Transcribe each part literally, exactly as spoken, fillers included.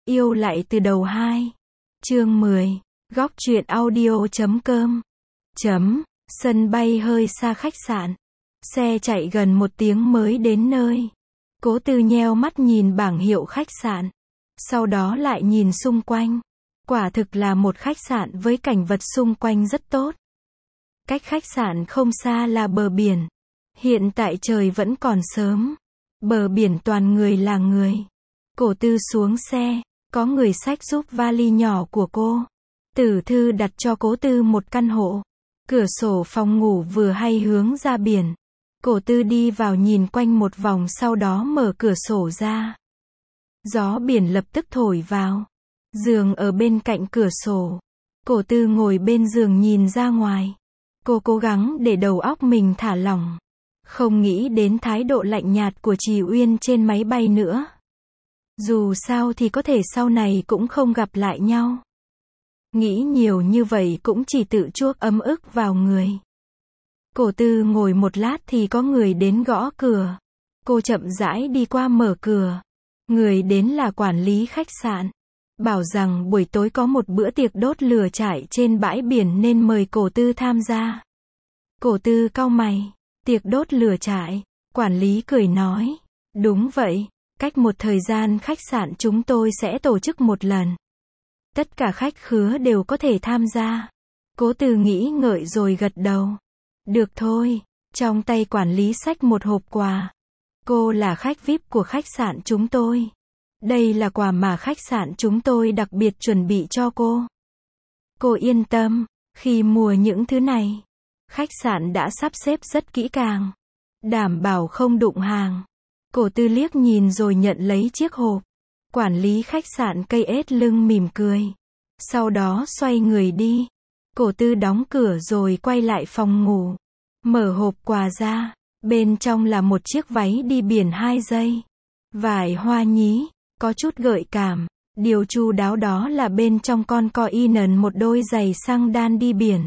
Yêu lại từ đầu hai. Chương mười. Góc truyện audio chấm com. Chấm. Sân bay hơi xa khách sạn. Xe chạy gần một tiếng mới đến nơi. Cố Tư nheo mắt nhìn bảng hiệu khách sạn. Sau đó lại nhìn xung quanh. Quả thực là một khách sạn với cảnh vật xung quanh rất tốt. Cách khách sạn không xa là bờ biển. Hiện tại trời vẫn còn sớm. Bờ biển toàn người là người. Cố Tư xuống xe. Có người xách giúp vali nhỏ của cô. Tử Thư đặt cho Cố Tư một căn hộ. Cửa sổ phòng ngủ vừa hay hướng ra biển. Cố Tư đi vào nhìn quanh một vòng sau đó mở cửa sổ ra. Gió biển lập tức thổi vào. Giường ở bên cạnh cửa sổ. Cố Tư ngồi bên giường nhìn ra ngoài. Cô cố gắng để đầu óc mình thả lỏng. Không nghĩ đến thái độ lạnh nhạt của Trì Uyên trên máy bay nữa. Dù sao thì có thể sau này cũng không gặp lại nhau. Nghĩ nhiều như vậy cũng chỉ tự chuốc ấm ức vào người. Cố Tư ngồi một lát thì có người đến gõ cửa. Cô chậm rãi đi qua mở cửa. Người đến là quản lý khách sạn. Bảo rằng buổi tối có một bữa tiệc đốt lửa trại trên bãi biển nên mời Cố Tư tham gia. Cố Tư cau mày. Tiệc đốt lửa trại. Quản lý cười nói. Đúng vậy. Cách một thời gian khách sạn chúng tôi sẽ tổ chức một lần. Tất cả khách khứa đều có thể tham gia. Cố Tư nghĩ ngợi rồi gật đầu. Được thôi. Trong tay quản lý xách một hộp quà. Cô là khách vi ai pi của khách sạn chúng tôi. Đây là quà mà khách sạn chúng tôi đặc biệt chuẩn bị cho cô. Cô yên tâm. Khi mua những thứ này, khách sạn đã sắp xếp rất kỹ càng. Đảm bảo không đụng hàng. Cố Tư liếc nhìn rồi nhận lấy chiếc hộp. Quản lý khách sạn cây ết lưng mỉm cười. Sau đó xoay người đi. Cố Tư đóng cửa rồi quay lại phòng ngủ. Mở hộp quà ra. Bên trong là một chiếc váy đi biển hai dây. Vải hoa nhí. Có chút gợi cảm. Điều chu đáo đó là bên trong con co in một đôi giày xăng đan đi biển.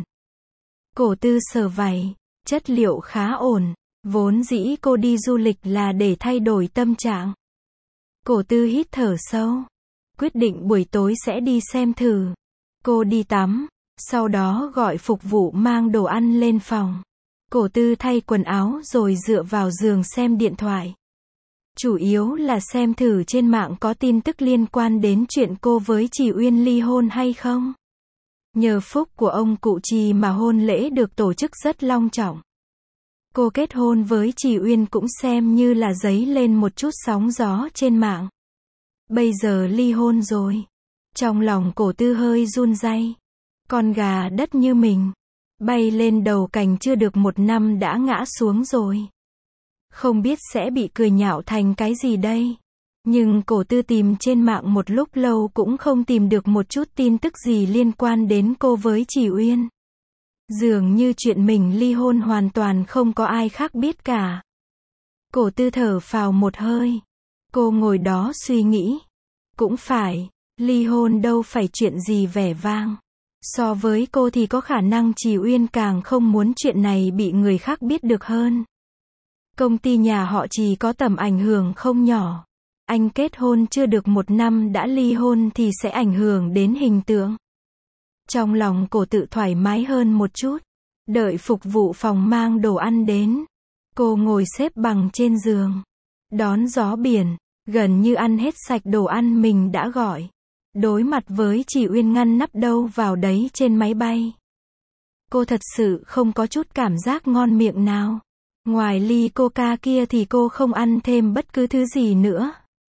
Cố Tư sờ váy. Chất liệu khá ổn. Vốn dĩ cô đi du lịch là để thay đổi tâm trạng. Cố Tư hít thở sâu. Quyết định buổi tối sẽ đi xem thử. Cô đi tắm. Sau đó gọi phục vụ mang đồ ăn lên phòng. Cố Tư thay quần áo rồi dựa vào giường xem điện thoại. Chủ yếu là xem thử trên mạng có tin tức liên quan đến chuyện cô với Trì Uyên ly hôn hay không. Nhờ phúc của ông cụ Trì mà hôn lễ được tổ chức rất long trọng. Cô kết hôn với Trì Uyên cũng xem như là dấy lên một chút sóng gió trên mạng. Bây giờ ly hôn rồi. Trong lòng Cố Tư hơi run rẩy. Con gà đất như mình. Bay lên đầu cành chưa được một năm đã ngã xuống rồi. Không biết sẽ bị cười nhạo thành cái gì đây. Nhưng Cố Tư tìm trên mạng một lúc lâu cũng không tìm được một chút tin tức gì liên quan đến cô với Trì Uyên. Dường như chuyện mình ly hôn hoàn toàn không có ai khác biết cả. Cố Tư thở phào một hơi. Cô ngồi đó suy nghĩ. Cũng phải, ly hôn đâu phải chuyện gì vẻ vang. So với cô thì có khả năng Trì Uyên càng không muốn chuyện này bị người khác biết được hơn. Công ty nhà họ Trì có tầm ảnh hưởng không nhỏ. Anh kết hôn chưa được một năm đã ly hôn thì sẽ ảnh hưởng đến hình tượng. Trong lòng Cố Tự thoải mái hơn một chút. Đợi phục vụ phòng mang đồ ăn đến. Cô ngồi xếp bằng trên giường. Đón gió biển. Gần như ăn hết sạch đồ ăn mình đã gọi. Đối mặt với Trì Uyên ngăn nắp đâu vào đấy trên máy bay. Cô thật sự không có chút cảm giác ngon miệng nào. Ngoài ly coca kia thì cô không ăn thêm bất cứ thứ gì nữa.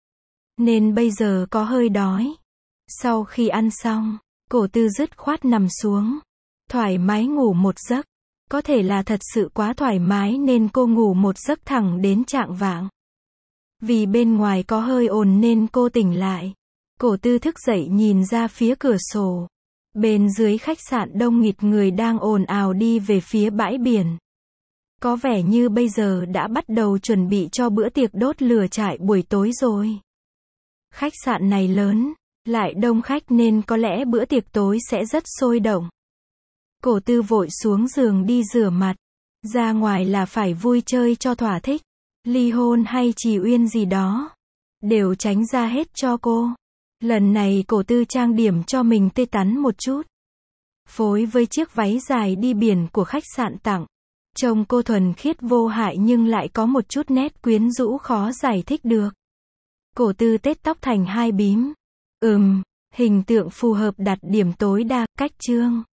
Nên bây giờ có hơi đói. Sau khi ăn xong, Cố Tư dứt khoát nằm xuống. Thoải mái ngủ một giấc. Có thể là thật sự quá thoải mái nên cô ngủ một giấc thẳng đến chạng vạng. Vì bên ngoài có hơi ồn nên cô tỉnh lại. Cố Tư thức dậy nhìn ra phía cửa sổ. Bên dưới khách sạn đông nghịt người đang ồn ào đi về phía bãi biển. Có vẻ như bây giờ đã bắt đầu chuẩn bị cho bữa tiệc đốt lửa trại buổi tối rồi. Khách sạn này lớn, lại đông khách nên có lẽ bữa tiệc tối sẽ rất sôi động. Cố Tư vội xuống giường đi rửa mặt. Ra ngoài là phải vui chơi cho thỏa thích. Ly hôn hay Trì Uyên gì đó. Đều tránh ra hết cho cô. Lần này cổ tư trang điểm cho mình tươi tắn một chút. Phối với chiếc váy dài đi biển của khách sạn tặng. Trông cô thuần khiết vô hại nhưng lại có một chút nét quyến rũ khó giải thích được. Cổ tư tết tóc thành hai bím. Ừm, hình tượng phù hợp, đặt điểm tối đa, cách trương.